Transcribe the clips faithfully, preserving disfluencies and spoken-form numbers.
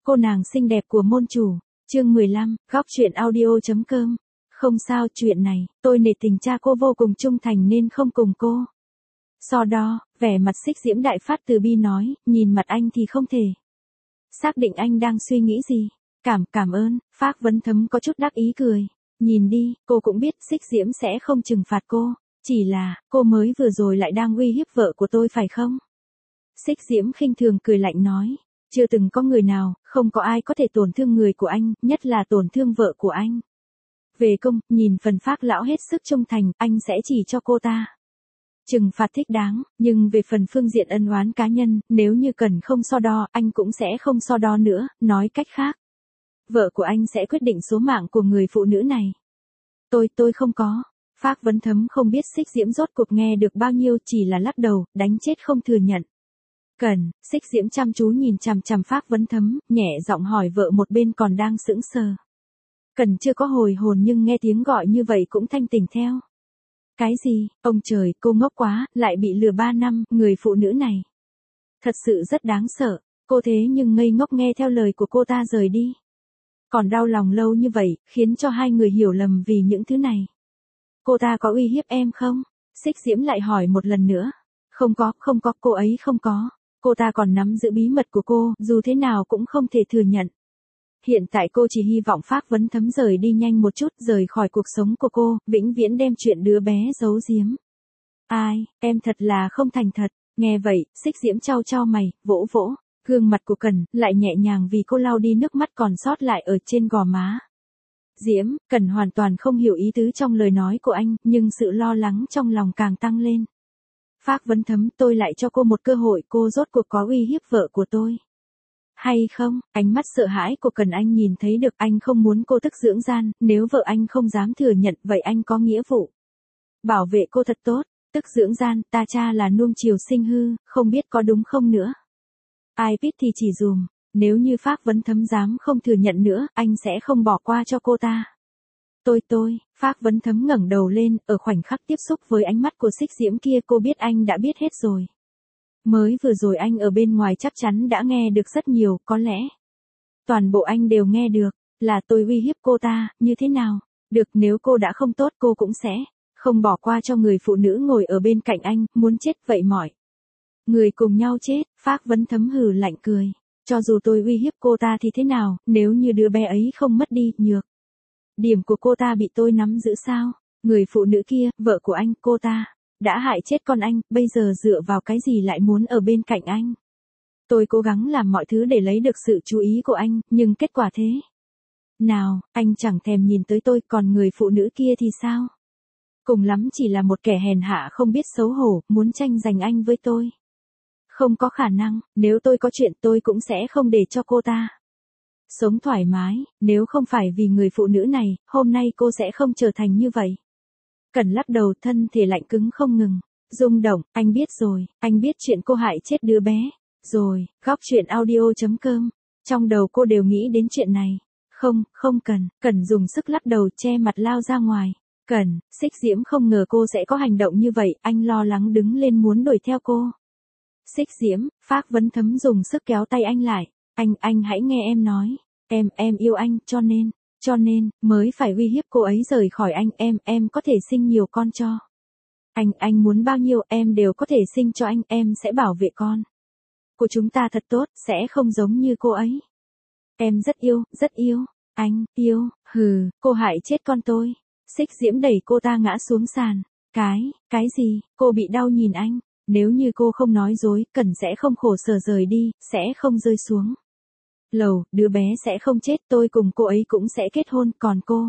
cô nàng xinh đẹp của môn chủ. Chương mười lăm, góc truyện audio.com. Không sao, chuyện này, tôi nể tình cha cô vô cùng trung thành nên không cùng cô so đo. Vẻ mặt Xích Diễm đại phát từ bi nói, nhìn mặt anh thì không thể xác định anh đang suy nghĩ gì. Cảm, cảm ơn. Phác Vấn Thấm có chút đắc ý cười. Nhìn đi, cô cũng biết Xích Diễm sẽ không trừng phạt cô. Chỉ là, cô mới vừa rồi lại đang uy hiếp vợ của tôi phải không? Xích Diễm khinh thường cười lạnh nói. Chưa từng có người nào, không có ai có thể tổn thương người của anh, nhất là tổn thương vợ của anh. Về công, nhìn phần Phác lão hết sức trung thành, anh sẽ chỉ cho cô ta trừng phạt thích đáng, nhưng về phần phương diện ân oán cá nhân, nếu như cần không so đo, anh cũng sẽ không so đo nữa. Nói cách khác, vợ của anh sẽ quyết định số mạng của người phụ nữ này. Tôi, tôi không có. Phác Vấn Thấm không biết Xích Diễm rốt cuộc nghe được bao nhiêu, chỉ là lắc đầu, đánh chết không thừa nhận. Cần, Xích Diễm chăm chú nhìn chằm chằm Phác Vấn Thấm, nhẹ giọng hỏi vợ một bên còn đang sững sờ. Cần chưa có hồi hồn nhưng nghe tiếng gọi như vậy cũng thanh tỉnh theo. Cái gì, ông trời, cô ngốc quá, lại bị lừa ba năm, người phụ nữ này thật sự rất đáng sợ. Cô thế nhưng ngây ngốc nghe theo lời của cô ta rời đi. Còn đau lòng lâu như vậy, khiến cho hai người hiểu lầm vì những thứ này. Cô ta có uy hiếp em không? Xích Diễm lại hỏi một lần nữa. Không có, không có, cô ấy không có. Cô ta còn nắm giữ bí mật của cô, dù thế nào cũng không thể thừa nhận. Hiện tại cô chỉ hy vọng Phác Vấn Thấm rời đi nhanh một chút, rời khỏi cuộc sống của cô, vĩnh viễn đem chuyện đứa bé giấu giếm. Ai, em thật là không thành thật. Nghe vậy, Xích Diễm chau chau mày, vỗ vỗ gương mặt của Cần, lại nhẹ nhàng vì cô lau đi nước mắt còn sót lại ở trên gò má. Diễm, Cần hoàn toàn không hiểu ý tứ trong lời nói của anh, nhưng sự lo lắng trong lòng càng tăng lên. Phác Vấn Thấm, tôi lại cho cô một cơ hội, cô rốt cuộc có uy hiếp vợ của tôi hay không? Ánh mắt sợ hãi của Cần anh nhìn thấy được, anh không muốn cô thức dưỡng gian, nếu vợ anh không dám thừa nhận, vậy anh có nghĩa vụ bảo vệ cô thật tốt. Tức dưỡng gian, ta cha là nuông chiều sinh hư, không biết có đúng không nữa. Ai biết thì chỉ dùm, nếu như Phác Vấn Thấm dám không thừa nhận nữa, anh sẽ không bỏ qua cho cô ta. Tôi tôi, Phác Vấn Thấm ngẩng đầu lên, ở khoảnh khắc tiếp xúc với ánh mắt của Xích Diễm kia cô biết anh đã biết hết rồi. Mới vừa rồi anh ở bên ngoài chắc chắn đã nghe được rất nhiều, có lẽ toàn bộ anh đều nghe được, là tôi uy hiếp cô ta, như thế nào? Được, nếu cô đã không tốt cô cũng sẽ không bỏ qua cho người phụ nữ ngồi ở bên cạnh anh, muốn chết vậy mọi người cùng nhau chết. Phác Vấn Thấm hừ lạnh cười. Cho dù tôi uy hiếp cô ta thì thế nào, nếu như đứa bé ấy không mất đi, nhược điểm của cô ta bị tôi nắm giữ sao? Người phụ nữ kia, vợ của anh, cô ta đã hại chết con anh, bây giờ dựa vào cái gì lại muốn ở bên cạnh anh? Tôi cố gắng làm mọi thứ để lấy được sự chú ý của anh, nhưng kết quả thế nào, anh chẳng thèm nhìn tới tôi, còn người phụ nữ kia thì sao? Cùng lắm chỉ là một kẻ hèn hạ không biết xấu hổ, muốn tranh giành anh với tôi. Không có khả năng, nếu tôi có chuyện tôi cũng sẽ không để cho cô ta sống thoải mái, nếu không phải vì người phụ nữ này, hôm nay cô sẽ không trở thành như vậy. Cần lắc đầu, thân thể lạnh cứng không ngừng rung động. Anh biết rồi, anh biết chuyện cô hại chết đứa bé rồi. Góc truyện audio.com. Trong đầu cô đều nghĩ đến chuyện này. Không, không cần. Cần dùng sức lắc đầu che mặt lao ra ngoài. Cần, Xích Diễm không ngờ cô sẽ có hành động như vậy, anh lo lắng đứng lên muốn đuổi theo cô. Xích Diễm, Phác Vấn Thấm dùng sức kéo tay anh lại. Anh, anh hãy nghe em nói. Em, em yêu anh, cho nên, cho nên, mới phải uy hiếp cô ấy rời khỏi anh. Em, em có thể sinh nhiều con cho anh, anh muốn bao nhiêu em đều có thể sinh cho anh, em sẽ bảo vệ con của chúng ta thật tốt, sẽ không giống như cô ấy. Em rất yêu, rất yêu, anh, yêu, hừ, cô hại chết con tôi. Xích Diễm đẩy cô ta ngã xuống sàn. Cái, cái gì, cô bị đau nhìn anh. Nếu như cô không nói dối, Cần sẽ không khổ sở rời đi, sẽ không rơi xuống lầu, đứa bé sẽ không chết, tôi cùng cô ấy cũng sẽ kết hôn, còn cô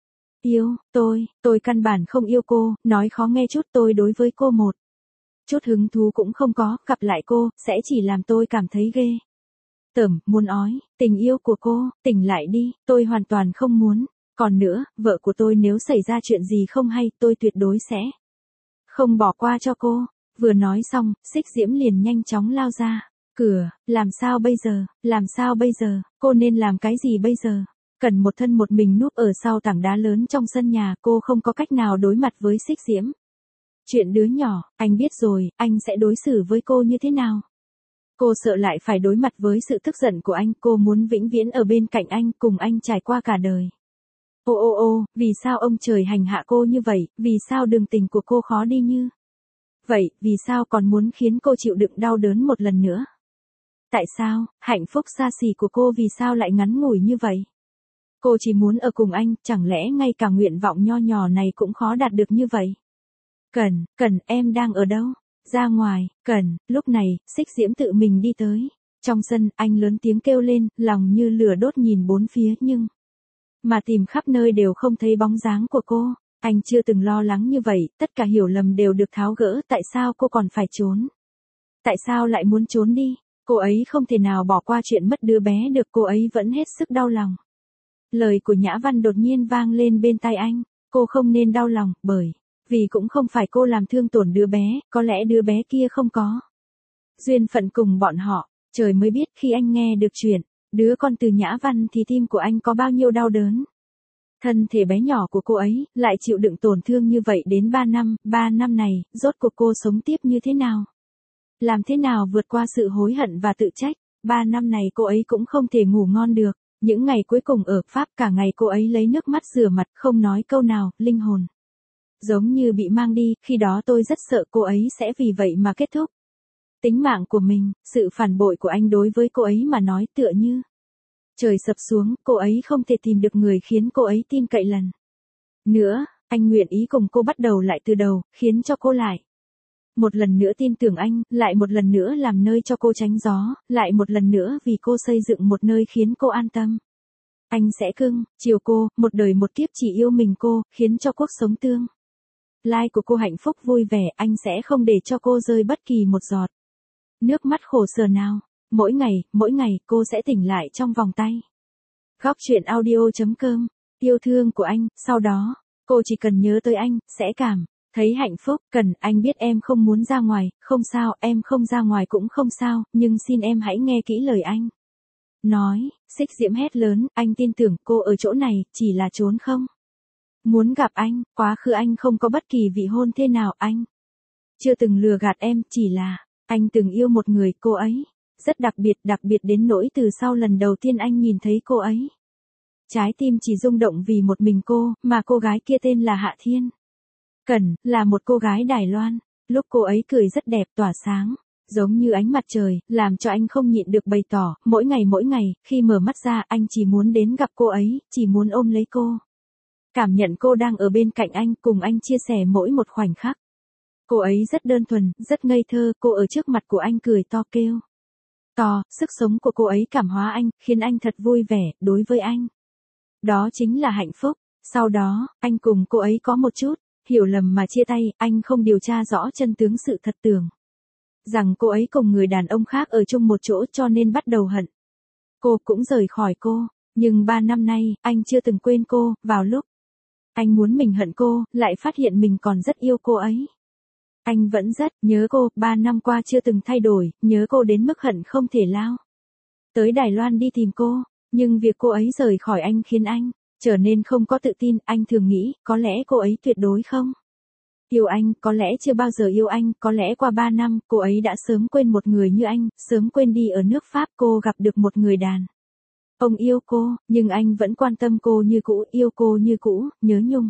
yêu, tôi, tôi căn bản không yêu cô, nói khó nghe chút, tôi đối với cô một chút hứng thú cũng không có, gặp lại cô, sẽ chỉ làm tôi cảm thấy ghê tởm, muốn ói. Tình yêu của cô, tỉnh lại đi, tôi hoàn toàn không muốn. Còn nữa, vợ của tôi nếu xảy ra chuyện gì không hay, tôi tuyệt đối sẽ không bỏ qua cho cô. Vừa nói xong, Xích Diễm liền nhanh chóng lao ra cửa. Làm sao bây giờ, làm sao bây giờ, cô nên làm cái gì bây giờ? Cần một thân một mình núp ở sau tảng đá lớn trong sân nhà, cô không có cách nào đối mặt với Xích Diễm. Chuyện đứa nhỏ, anh biết rồi, anh sẽ đối xử với cô như thế nào? Cô sợ lại phải đối mặt với sự tức giận của anh, cô muốn vĩnh viễn ở bên cạnh anh, cùng anh trải qua cả đời. Ô ô ô, vì sao ông trời hành hạ cô như vậy, vì sao đường tình của cô khó đi như vậy, vì sao còn muốn khiến cô chịu đựng đau đớn một lần nữa? Tại sao, hạnh phúc xa xỉ của cô vì sao lại ngắn ngủi như vậy? Cô chỉ muốn ở cùng anh, chẳng lẽ ngay cả nguyện vọng nho nhỏ này cũng khó đạt được như vậy? Cần, Cần, em đang ở đâu? Ra ngoài, Cần, lúc này, Xích Diễm tự mình đi tới. Trong sân, anh lớn tiếng kêu lên, lòng như lửa đốt nhìn bốn phía nhưng mà tìm khắp nơi đều không thấy bóng dáng của cô. Anh chưa từng lo lắng như vậy, tất cả hiểu lầm đều được tháo gỡ, tại sao cô còn phải trốn? Tại sao lại muốn trốn đi? Cô ấy không thể nào bỏ qua chuyện mất đứa bé được, cô ấy vẫn hết sức đau lòng. Lời của Nhã Văn đột nhiên vang lên bên tai anh, cô không nên đau lòng, bởi vì cũng không phải cô làm thương tổn đứa bé, có lẽ đứa bé kia không có duyên phận cùng bọn họ, trời mới biết khi anh nghe được chuyện, đứa con từ Nhã Văn thì tim của anh có bao nhiêu đau đớn. Thân thể bé nhỏ của cô ấy, lại chịu đựng tổn thương như vậy đến ba năm, ba năm này, rốt cuộc cô sống tiếp như thế nào? Làm thế nào vượt qua sự hối hận và tự trách? Ba năm này cô ấy cũng không thể ngủ ngon được. Những ngày cuối cùng ở Pháp cả ngày cô ấy lấy nước mắt rửa mặt không nói câu nào, linh hồn giống như bị mang đi, khi đó tôi rất sợ cô ấy sẽ vì vậy mà kết thúc tính mạng của mình, sự phản bội của anh đối với cô ấy mà nói tựa như trời sập xuống, cô ấy không thể tìm được người khiến cô ấy tin cậy lần nữa, anh nguyện ý cùng cô bắt đầu lại từ đầu, khiến cho cô lại một lần nữa tin tưởng anh, lại một lần nữa làm nơi cho cô tránh gió, lại một lần nữa vì cô xây dựng một nơi khiến cô an tâm. Anh sẽ cưng, chiều cô, một đời một kiếp chỉ yêu mình cô, khiến cho cuộc sống tương lai của cô hạnh phúc vui vẻ, anh sẽ không để cho cô rơi bất kỳ một giọt nước mắt khổ sở nào. Mỗi ngày, mỗi ngày, cô sẽ tỉnh lại trong vòng tay. Góc chuyện audio.com, yêu thương của anh, sau đó, cô chỉ cần nhớ tới anh, sẽ cảm thấy hạnh phúc. Cần, anh biết em không muốn ra ngoài, không sao, em không ra ngoài cũng không sao, nhưng xin em hãy nghe kỹ lời anh nói. Xích Diễm hét lớn, anh tin tưởng cô ở chỗ này, chỉ là trốn không muốn gặp anh, quá khứ anh không có bất kỳ vị hôn thê nào, anh chưa từng lừa gạt em, chỉ là anh từng yêu một người, cô ấy rất đặc biệt, đặc biệt đến nỗi từ sau lần đầu tiên anh nhìn thấy cô ấy, trái tim chỉ rung động vì một mình cô, mà cô gái kia tên là Hạ Thiên Cần, là một cô gái Đài Loan. Lúc cô ấy cười rất đẹp, tỏa sáng giống như ánh mặt trời, làm cho anh không nhịn được bày tỏ, mỗi ngày mỗi ngày, khi mở mắt ra, anh chỉ muốn đến gặp cô ấy, chỉ muốn ôm lấy cô. Cảm nhận cô đang ở bên cạnh anh, cùng anh chia sẻ mỗi một khoảnh khắc. Cô ấy rất đơn thuần, rất ngây thơ, cô ở trước mặt của anh cười to kêu to, sức sống của cô ấy cảm hóa anh, khiến anh thật vui vẻ, đối với anh. Đó chính là hạnh phúc. Sau đó, anh cùng cô ấy có một chút hiểu lầm mà chia tay, anh không điều tra rõ chân tướng sự thật, tưởng rằng cô ấy cùng người đàn ông khác ở chung một chỗ cho nên bắt đầu hận. Cô cũng rời khỏi cô, nhưng ba năm nay, anh chưa từng quên cô, vào lúc anh muốn mình hận cô, lại phát hiện mình còn rất yêu cô ấy. Anh vẫn rất nhớ cô, ba năm qua chưa từng thay đổi, nhớ cô đến mức hận không thể lao tới Đài Loan đi tìm cô, nhưng việc cô ấy rời khỏi anh khiến anh trở nên không có tự tin, anh thường nghĩ, có lẽ cô ấy tuyệt đối không yêu anh, có lẽ chưa bao giờ yêu anh, có lẽ qua ba năm, cô ấy đã sớm quên một người như anh, sớm quên đi ở nước Pháp cô gặp được một người đàn ông yêu cô, nhưng anh vẫn quan tâm cô như cũ, yêu cô như cũ, nhớ nhung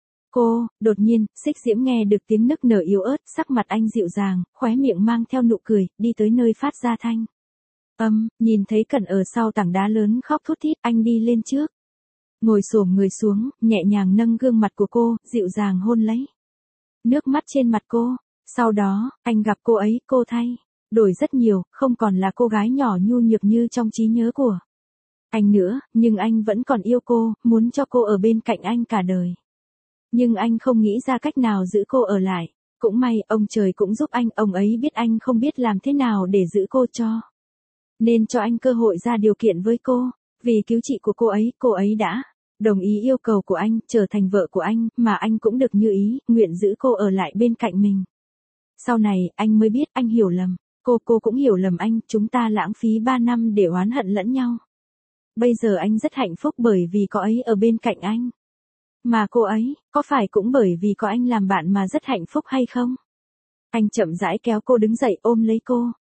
cô. Đột nhiên, Xích Diễm nghe được tiếng nức nở yếu ớt, sắc mặt anh dịu dàng, khóe miệng mang theo nụ cười, đi tới nơi phát ra thanh âm, nhìn thấy Cần ở sau tảng đá lớn khóc thút thít, anh đi lên trước, ngồi xổm người xuống, nhẹ nhàng nâng gương mặt của cô, dịu dàng hôn lấy nước mắt trên mặt cô. Sau đó, anh gặp cô ấy, cô thay đổi rất nhiều, không còn là cô gái nhỏ nhu nhược như trong trí nhớ của anh nữa, nhưng anh vẫn còn yêu cô, muốn cho cô ở bên cạnh anh cả đời. Nhưng anh không nghĩ ra cách nào giữ cô ở lại. Cũng may, ông trời cũng giúp anh, ông ấy biết anh không biết làm thế nào để giữ cô cho nên cho anh cơ hội ra điều kiện với cô. Vì cứu trị của cô ấy, cô ấy đã đồng ý yêu cầu của anh, trở thành vợ của anh, mà anh cũng được như ý, nguyện giữ cô ở lại bên cạnh mình. Sau này, anh mới biết anh hiểu lầm. Cô cô cũng hiểu lầm anh, chúng ta lãng phí ba năm để oán hận lẫn nhau. Bây giờ anh rất hạnh phúc bởi vì có ấy ở bên cạnh anh. Mà cô ấy, có phải cũng bởi vì có anh làm bạn mà rất hạnh phúc hay không? Anh chậm rãi kéo cô đứng dậy ôm lấy cô.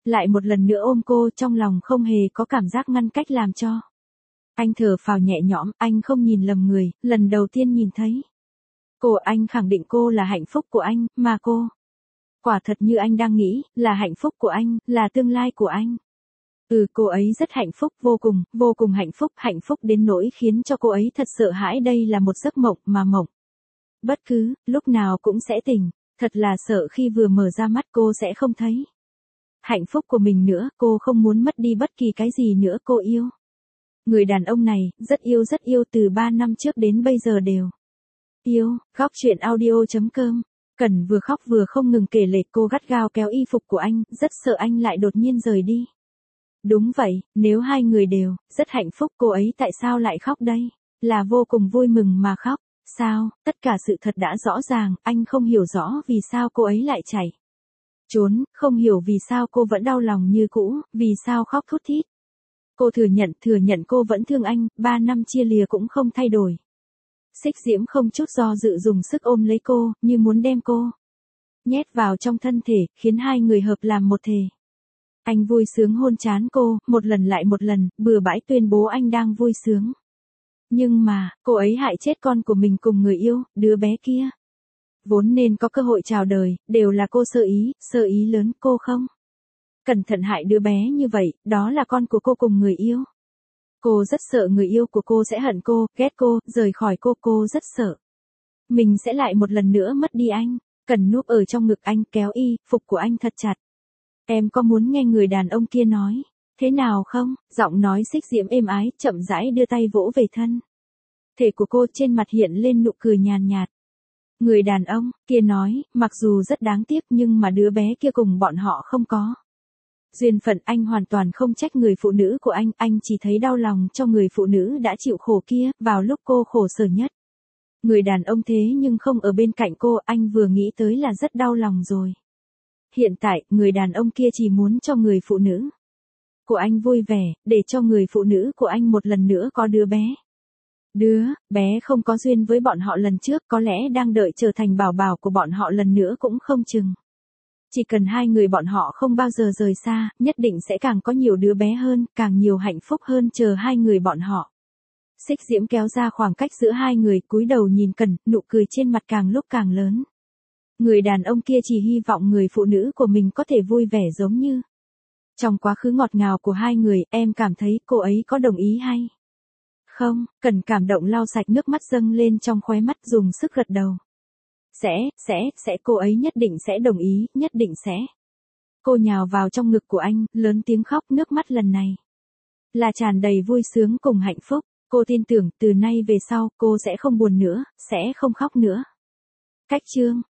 Lại một lần nữa ôm cô, trong lòng không hề có cảm giác ngăn cách làm cho. Anh thở phào nhẹ nhõm, anh không nhìn lầm người, lần đầu tiên nhìn thấy. Cô, anh khẳng định cô là hạnh phúc của anh, mà cô. Quả thật như anh đang nghĩ, là hạnh phúc của anh, là tương lai của anh. Ừ, cô ấy rất hạnh phúc, vô cùng, vô cùng hạnh phúc, hạnh phúc đến nỗi khiến cho cô ấy thật sợ hãi đây là một giấc mộng mà mộng. Bất cứ, lúc nào cũng sẽ tỉnh, thật là sợ khi vừa mở ra mắt cô sẽ không thấy. Hạnh phúc của mình nữa, cô không muốn mất đi bất kỳ cái gì nữa cô yêu. Người đàn ông này, rất yêu rất yêu từ ba năm trước đến bây giờ đều. Yêu, góc chuyện audio chấm com. Cần vừa khóc vừa không ngừng kể lể, cô gắt gao kéo y phục của anh, rất sợ anh lại đột nhiên rời đi. Đúng vậy, nếu hai người đều, rất hạnh phúc, cô ấy tại sao lại khóc đây? Là vô cùng vui mừng mà khóc. Sao, tất cả sự thật đã rõ ràng, anh không hiểu rõ vì sao cô ấy lại chạy. Trốn, không hiểu vì sao cô vẫn đau lòng như cũ, vì sao khóc thút thít. Cô thừa nhận, thừa nhận cô vẫn thương anh, ba năm chia lìa cũng không thay đổi. Xích Diễm không chút do dự dùng sức ôm lấy cô, như muốn đem cô nhét vào trong thân thể, khiến hai người hợp làm một thể. Anh vui sướng hôn trán cô, một lần lại một lần, bừa bãi tuyên bố anh đang vui sướng. Nhưng mà, cô ấy hại chết con của mình cùng người yêu, đứa bé kia. Vốn nên có cơ hội chào đời, đều là cô sơ ý, sơ ý lớn, cô không cẩn thận hại đứa bé như vậy, đó là con của cô cùng người yêu. Cô rất sợ người yêu của cô sẽ hận cô, ghét cô, rời khỏi cô, cô rất sợ. Mình sẽ lại một lần nữa mất đi anh, cần núp ở trong ngực anh, kéo y phục của anh thật chặt. Em có muốn nghe người đàn ông kia nói, thế nào không? Giọng nói Xích Diễm êm ái, chậm rãi đưa tay vỗ về thân thể của cô, trên mặt hiện lên nụ cười nhàn nhạt. Người đàn ông kia nói, mặc dù rất đáng tiếc nhưng mà đứa bé kia cùng bọn họ không có duyên phận, anh hoàn toàn không trách người phụ nữ của anh, anh chỉ thấy đau lòng cho người phụ nữ đã chịu khổ kia, vào lúc cô khổ sở nhất. Người đàn ông thế nhưng không ở bên cạnh cô, anh vừa nghĩ tới là rất đau lòng rồi. Hiện tại, người đàn ông kia chỉ muốn cho người phụ nữ của anh vui vẻ, để cho người phụ nữ của anh một lần nữa có đứa bé. Đứa bé không có duyên với bọn họ lần trước, có lẽ đang đợi trở thành bảo bảo của bọn họ lần nữa cũng không chừng. Chỉ cần hai người bọn họ không bao giờ rời xa, nhất định sẽ càng có nhiều đứa bé hơn, càng nhiều hạnh phúc hơn chờ hai người bọn họ. Xích Diễm kéo ra khoảng cách giữa hai người, cúi đầu nhìn Cần, nụ cười trên mặt càng lúc càng lớn. Người đàn ông kia chỉ hy vọng người phụ nữ của mình có thể vui vẻ giống như trong quá khứ ngọt ngào của hai người. Em cảm thấy cô ấy có đồng ý hay không? Cần cảm động lau sạch nước mắt dâng lên trong khóe mắt, dùng sức gật đầu. Sẽ, sẽ, sẽ, cô ấy nhất định sẽ đồng ý, nhất định sẽ. Cô nhào vào trong ngực của anh, lớn tiếng khóc, nước mắt lần này là tràn đầy vui sướng cùng hạnh phúc. Cô tin tưởng, từ nay về sau, cô sẽ không buồn nữa, sẽ không khóc nữa. Cách chương